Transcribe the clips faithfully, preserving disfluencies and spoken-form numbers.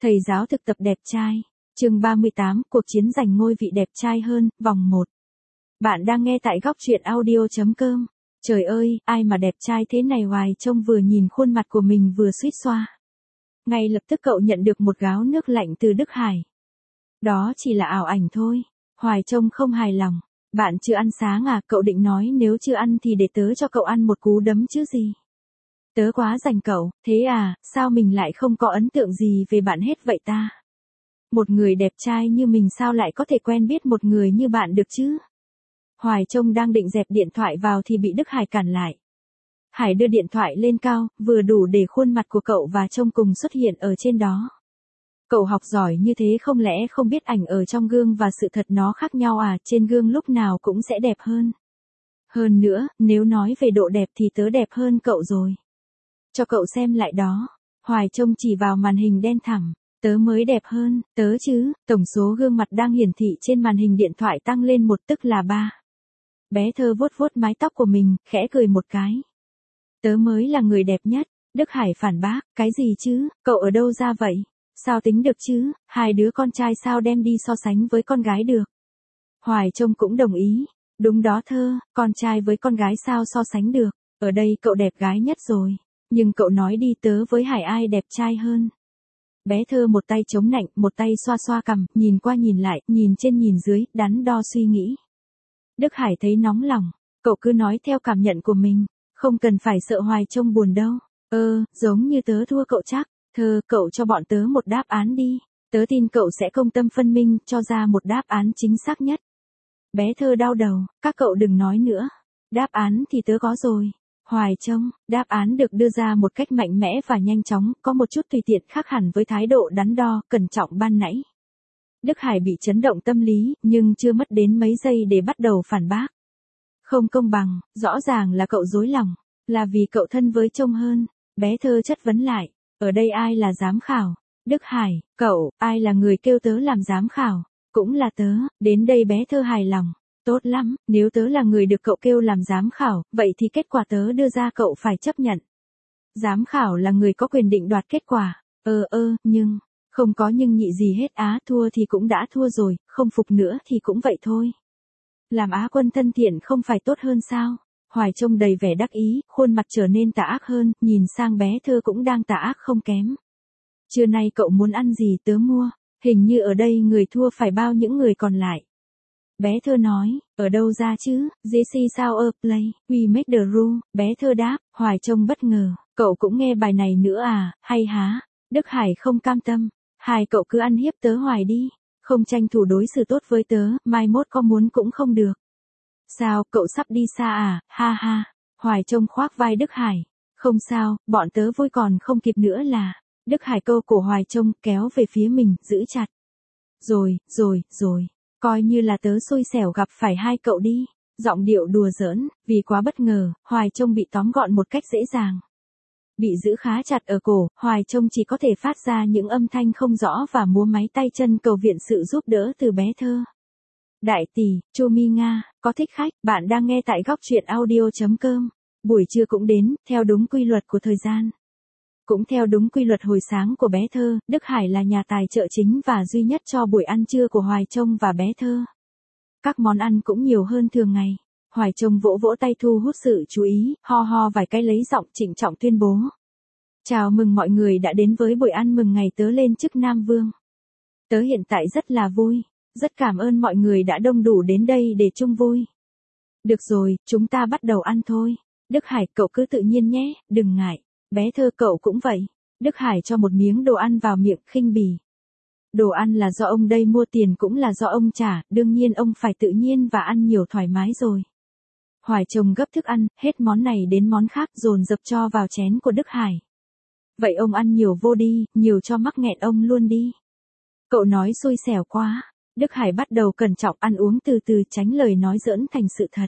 Thầy giáo thực tập đẹp trai. Chương ba mươi tám, cuộc chiến giành ngôi vị đẹp trai hơn, vòng một. Bạn đang nghe tại góc truyện audio chấm com. Trời ơi, ai mà đẹp trai thế này, Hoài trông vừa nhìn khuôn mặt của mình vừa suýt xoa. Ngay lập tức cậu nhận được một gáo nước lạnh từ Đức Hải. Đó chỉ là ảo ảnh thôi. Hoài trông không hài lòng. Bạn chưa ăn sáng à? Cậu định nói nếu chưa ăn thì để tớ cho cậu ăn một cú đấm chứ gì. Tớ quá dành cậu, thế à, sao mình lại không có ấn tượng gì về bạn hết vậy ta? Một người đẹp trai như mình sao lại có thể quen biết một người như bạn được chứ? Hoài trông đang định dẹp điện thoại vào thì bị Đức Hải cản lại. Hải đưa điện thoại lên cao, vừa đủ để khuôn mặt của cậu và trông cùng xuất hiện ở trên đó. Cậu học giỏi như thế không lẽ không biết ảnh ở trong gương và sự thật nó khác nhau à? Trên gương lúc nào cũng sẽ đẹp hơn. Hơn nữa, nếu nói về độ đẹp thì tớ đẹp hơn cậu rồi. Cho cậu xem lại đó. Hoài trông chỉ vào màn hình đen thẳm. Tớ mới đẹp hơn, tớ chứ. Tổng số gương mặt đang hiển thị trên màn hình điện thoại tăng lên một, tức là ba. Bé Thơ vuốt vuốt mái tóc của mình, khẽ cười một cái. Tớ mới là người đẹp nhất. Đức Hải phản bác, cái gì chứ, cậu ở đâu ra vậy? Sao tính được chứ, hai đứa con trai sao đem đi so sánh với con gái được? Hoài trông cũng đồng ý. Đúng đó Thơ, con trai với con gái sao so sánh được? Ở đây cậu đẹp gái nhất rồi. Nhưng cậu nói đi, tớ với Hải ai đẹp trai hơn? Bé Thơ một tay chống nạnh, một tay xoa xoa cằm, nhìn qua nhìn lại, nhìn trên nhìn dưới, đắn đo suy nghĩ. Đức Hải thấy nóng lòng. Cậu cứ nói theo cảm nhận của mình. Không cần phải sợ Hoài trông buồn đâu. Ơ, giống như tớ thua cậu chắc. Thơ, cậu cho bọn tớ một đáp án đi. Tớ tin cậu sẽ công tâm phân minh, cho ra một đáp án chính xác nhất. Bé Thơ đau đầu, các cậu đừng nói nữa. Đáp án thì tớ có rồi. Hoài trông, đáp án được đưa ra một cách mạnh mẽ và nhanh chóng, có một chút tùy tiện khác hẳn với thái độ đắn đo, cẩn trọng ban nãy. Đức Hải bị chấn động tâm lý, nhưng chưa mất đến mấy giây để bắt đầu phản bác. Không công bằng, rõ ràng là cậu dối lòng, là vì cậu thân với trông hơn. Bé Thơ chất vấn lại, ở đây ai là giám khảo? Đức Hải, cậu, ai là người kêu tớ làm giám khảo? Cũng là tớ. Đến đây bé Thơ hài lòng. Tốt lắm, nếu tớ là người được cậu kêu làm giám khảo, vậy thì kết quả tớ đưa ra cậu phải chấp nhận. Giám khảo là người có quyền định đoạt kết quả. Ơ ơ, nhưng, không có nhưng nhị gì hết á, thua thì cũng đã thua rồi, không phục nữa thì cũng vậy thôi. Làm Á quân thân thiện không phải tốt hơn sao? Hoài trông đầy vẻ đắc ý, khuôn mặt trở nên tà ác hơn, nhìn sang bé Thơ cũng đang tà ác không kém. Trưa nay cậu muốn ăn gì tớ mua, hình như ở đây người thua phải bao những người còn lại. Bé Thơ nói, ở đâu ra chứ, Jesse sao ơ, play, we make the rule, bé Thơ đáp. Hoài trông bất ngờ, cậu cũng nghe bài này nữa à, hay há? Đức Hải không cam tâm, hai cậu cứ ăn hiếp tớ hoài đi, không tranh thủ đối xử tốt với tớ, mai mốt có muốn cũng không được. Sao, cậu sắp đi xa à, ha ha. Hoài trông khoác vai Đức Hải, không sao, bọn tớ vui còn không kịp nữa là. Đức Hải câu cổ Hoài trông, kéo về phía mình, giữ chặt. Rồi, rồi, rồi. Coi như là tớ xui xẻo gặp phải hai cậu đi. Giọng điệu đùa giỡn, vì quá bất ngờ, Hoài trông bị tóm gọn một cách dễ dàng. Bị giữ khá chặt ở cổ, Hoài trông chỉ có thể phát ra những âm thanh không rõ và múa máy tay chân cầu viện sự giúp đỡ từ bé Thơ. Đại tỷ, Chô Mi Nga, có thích khách, bạn đang nghe tại góc truyện audio chấm com. Buổi trưa cũng đến, theo đúng quy luật của thời gian. Cũng theo đúng quy luật hồi sáng của bé Thơ, Đức Hải là nhà tài trợ chính và duy nhất cho buổi ăn trưa của Hoài trông và bé Thơ. Các món ăn cũng nhiều hơn thường ngày. Hoài trông vỗ vỗ tay thu hút sự chú ý, ho ho vài cái lấy giọng trịnh trọng tuyên bố. Chào mừng mọi người đã đến với buổi ăn mừng ngày tớ lên chức Nam Vương. Tớ hiện tại rất là vui, rất cảm ơn mọi người đã đông đủ đến đây để chung vui. Được rồi, chúng ta bắt đầu ăn thôi. Đức Hải, cậu cứ tự nhiên nhé, đừng ngại. Bé Thơ, cậu cũng vậy. Đức Hải cho một miếng đồ ăn vào miệng, khinh bỉ. Đồ ăn là do ông đây mua, tiền cũng là do ông trả, đương nhiên ông phải tự nhiên và ăn nhiều thoải mái rồi. Hoài trông gấp thức ăn, hết món này đến món khác dồn dập cho vào chén của Đức Hải. Vậy ông ăn nhiều vô đi, nhiều cho mắc nghẹn ông luôn đi. Cậu nói xui xẻo quá. Đức Hải bắt đầu cẩn trọng ăn uống từ từ, tránh lời nói giỡn thành sự thật.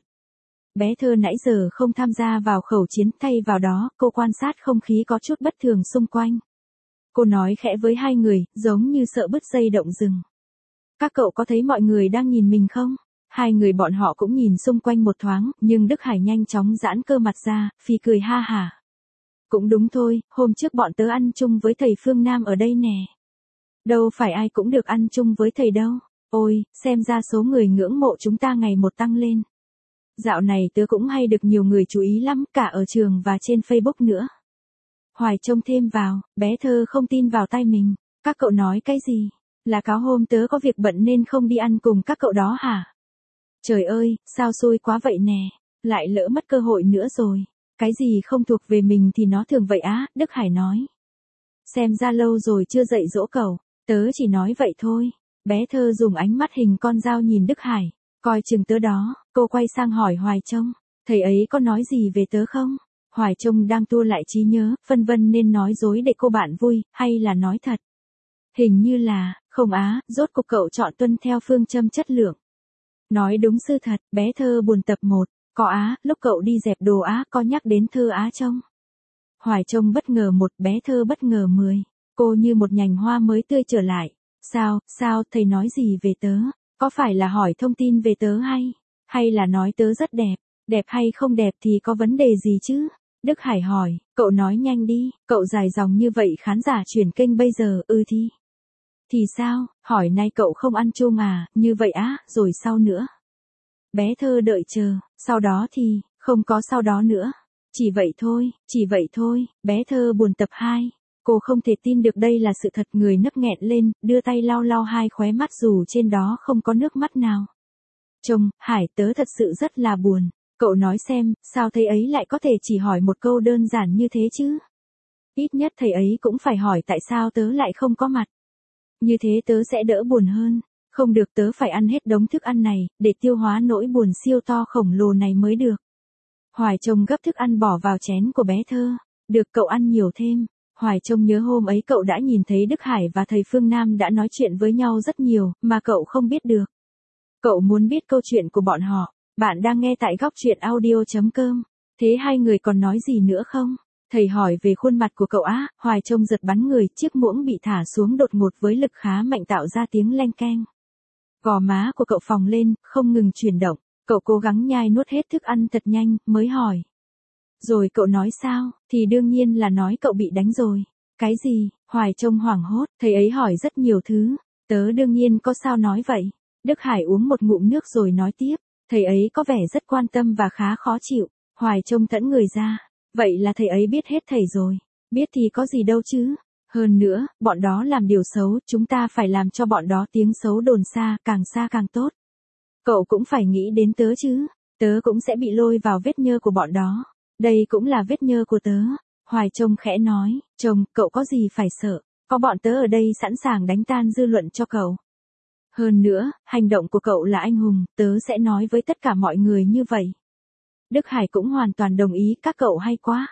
Bé Thơ nãy giờ không tham gia vào khẩu chiến, thay vào đó, cô quan sát không khí có chút bất thường xung quanh. Cô nói khẽ với hai người, giống như sợ bứt dây động rừng. Các cậu có thấy mọi người đang nhìn mình không? Hai người bọn họ cũng nhìn xung quanh một thoáng, nhưng Đức Hải nhanh chóng giãn cơ mặt ra, phì cười ha hả. Cũng đúng thôi, hôm trước bọn tớ ăn chung với thầy Phương Nam ở đây nè. Đâu phải ai cũng được ăn chung với thầy đâu. Ôi, xem ra số người ngưỡng mộ chúng ta ngày một tăng lên. Dạo này tớ cũng hay được nhiều người chú ý lắm, cả ở trường và trên Facebook nữa. Hoài trông thêm vào, bé Thơ không tin vào tai mình. Các cậu nói cái gì? Là cáo hôm tớ có việc bận nên không đi ăn cùng các cậu đó hả? Trời ơi, sao xui quá vậy nè, lại lỡ mất cơ hội nữa rồi. Cái gì không thuộc về mình thì nó thường vậy á, Đức Hải nói. Xem ra lâu rồi chưa dạy dỗ cậu, tớ chỉ nói vậy thôi. Bé Thơ dùng ánh mắt hình con dao nhìn Đức Hải, coi chừng tớ đó. Cô quay sang hỏi Hoài Trông, thầy ấy có nói gì về tớ không? Hoài Trông đang tua lại trí nhớ, phân vân nên nói dối để cô bạn vui, hay là nói thật. Hình như là, không á, rốt cuộc cậu chọn tuân theo phương châm chất lượng. Nói đúng sự thật, bé Thơ buồn tập một, có á, lúc cậu đi dẹp đồ á, có nhắc đến Thơ á Trông. Hoài Trông bất ngờ một, bé Thơ bất ngờ mười. Cô như một nhành hoa mới tươi trở lại. Sao, sao, thầy nói gì về tớ? Có phải là hỏi thông tin về tớ hay? Hay là nói tớ rất đẹp? Đẹp hay không đẹp thì có vấn đề gì chứ? Đức Hải hỏi, cậu nói nhanh đi, cậu dài dòng như vậy khán giả chuyển kênh bây giờ, ừ thì. Thì sao, hỏi nay cậu không ăn chung à, như vậy á, rồi sau nữa. Bé Thơ đợi chờ, sau đó thì, không có sau đó nữa. Chỉ vậy thôi, chỉ vậy thôi, bé Thơ buồn tập hai. Cô không thể tin được đây là sự thật, người nấc nghẹn lên, đưa tay lau lau hai khóe mắt dù trên đó không có nước mắt nào. Trông, Hải tớ thật sự rất là buồn. Cậu nói xem, sao thầy ấy lại có thể chỉ hỏi một câu đơn giản như thế chứ? Ít nhất thầy ấy cũng phải hỏi tại sao tớ lại không có mặt. Như thế tớ sẽ đỡ buồn hơn. Không được, tớ phải ăn hết đống thức ăn này, để tiêu hóa nỗi buồn siêu to khổng lồ này mới được. Hoài Trông gấp thức ăn bỏ vào chén của bé Thơ. Được, cậu ăn nhiều thêm. Hoài Trông nhớ hôm ấy cậu đã nhìn thấy Đức Hải và thầy Phương Nam đã nói chuyện với nhau rất nhiều, mà cậu không biết được. Cậu muốn biết câu chuyện của bọn họ. Bạn đang nghe tại góc truyện audio chấm com. Thế hai người còn nói gì nữa không? Thầy hỏi về khuôn mặt của cậu á, Hoài Trông giật bắn người, chiếc muỗng bị thả xuống đột ngột với lực khá mạnh tạo ra tiếng leng keng. Gò má của cậu phồng lên, không ngừng chuyển động. Cậu cố gắng nhai nuốt hết thức ăn thật nhanh, mới hỏi. Rồi cậu nói sao? Thì đương nhiên là nói cậu bị đánh rồi. Cái gì? Hoài Trông hoảng hốt, thầy ấy hỏi rất nhiều thứ. Tớ đương nhiên có sao nói vậy. Đức Hải uống một ngụm nước rồi nói tiếp. Thầy ấy có vẻ rất quan tâm và khá khó chịu. Hoài Trông thẫn người ra. Vậy là thầy ấy biết hết thầy rồi. Biết thì có gì đâu chứ. Hơn nữa, bọn đó làm điều xấu, chúng ta phải làm cho bọn đó tiếng xấu đồn xa, càng xa càng tốt. Cậu cũng phải nghĩ đến tớ chứ. Tớ cũng sẽ bị lôi vào vết nhơ của bọn đó. Đây cũng là vết nhơ của tớ. Hoài Trông khẽ nói, Trông, cậu có gì phải sợ. Có bọn tớ ở đây sẵn sàng đánh tan dư luận cho cậu. Hơn nữa, hành động của cậu là anh hùng, tớ sẽ nói với tất cả mọi người như vậy. Đức Hải cũng hoàn toàn đồng ý, các cậu hay quá.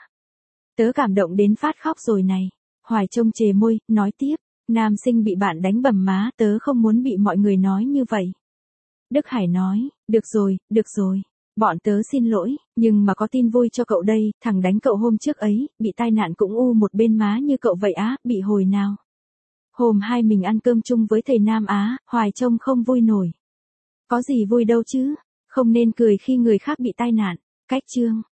Tớ cảm động đến phát khóc rồi này. Hoài Trông chề môi, nói tiếp, nam sinh bị bạn đánh bầm má, tớ không muốn bị mọi người nói như vậy. Đức Hải nói, được rồi, được rồi. Bọn tớ xin lỗi, nhưng mà có tin vui cho cậu đây, thằng đánh cậu hôm trước ấy, bị tai nạn cũng u một bên má như cậu vậy á, bị hồi nào. Hôm hai mình ăn cơm chung với thầy Nam Á, Hoài Trông không vui nổi. Có gì vui đâu chứ, không nên cười khi người khác bị tai nạn. Cách chương.